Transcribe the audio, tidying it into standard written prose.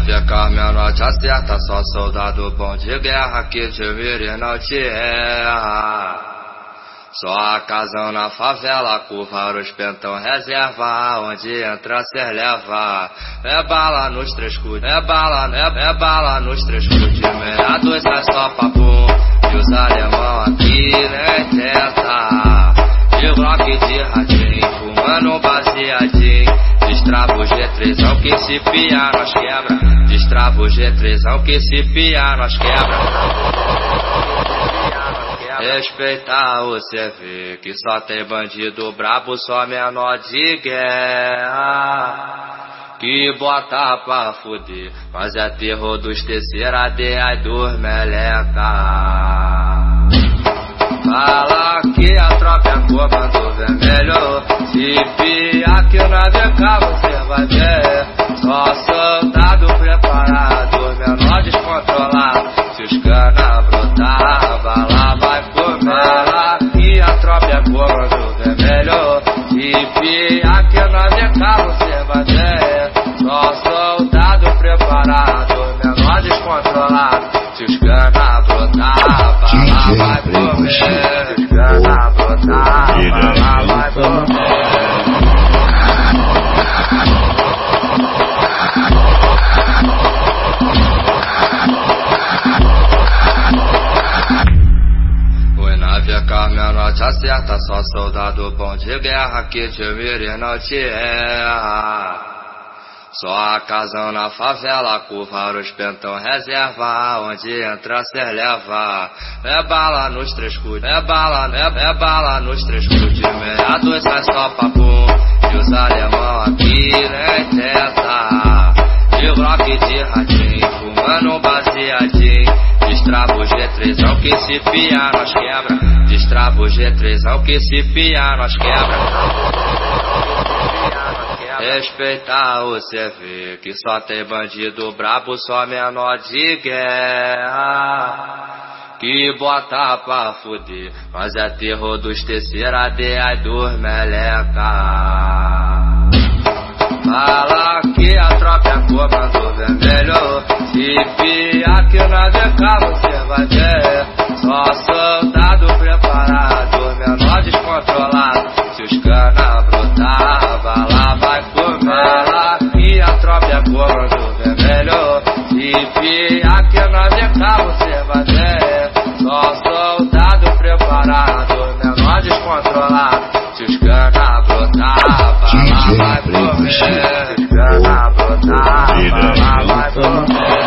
nave Carmen não te acerta, só soldado bom de guerra que te mira e não te erra. Só a casão na favela, curva os pentão reserva, onde entra cê leva. É bala nos três escudos, é bala nos três escudos. De 62 é só papum, e os alemão aqui nem tenta. De Glock de radinho, fumando um baseadinho. Destrava o G3, que se pia nós quebra. Destrava o G3, que se pia nós quebra. Respeitar o CV, que só tem bandido brabo, só menor de guerra. Que bota pra fuder, mas é terror dos terceira DA e dos meleca. Fala que a tropa é comando vermelho, se pia que na VK você vai ver. Só soldado preparado, menor descontrolado. Se os cana brotar, bala vai comer. Fala que a tropa é comando vermelho, se pia que na VK você vai ver. Só soldado preparado, menor descontrolado. Se os cana brotar, bala vai comer. Se os cana brotar, bala vai comer. Carmen não te acerta, só soldado bom de guerra que te mira e não te erra. Só a casão na favela, curva os pentão reserva, onde entra cê leva. É bala nos três escudos, é bala nos três escudos. De 62 é só papum, e os alemão aqui nem tenta. De Glock de radinho, fumando um baseadinho. Destrava o G3, que se pia nós quebra. Destrava o G3, que se pia nós quebra. Respeitar o CV, que só tem bandido brabo, só menor de guerra. Que bota pra fuder, mas é terror dos terceira DA e dos meleca. Fala que a tropa é comando vermelho, se pia que na VK você vai ver. Só soldado preparado, menor descontrolado. Se os cana brotar, bala vai comer. Fala que a tropa é comando vermelho, se pia que na VK você vai ver. Só soldado preparado, menor descontrolado. Se os cana brotar, bala vai comer. Se os cana brotar, bala vai comer.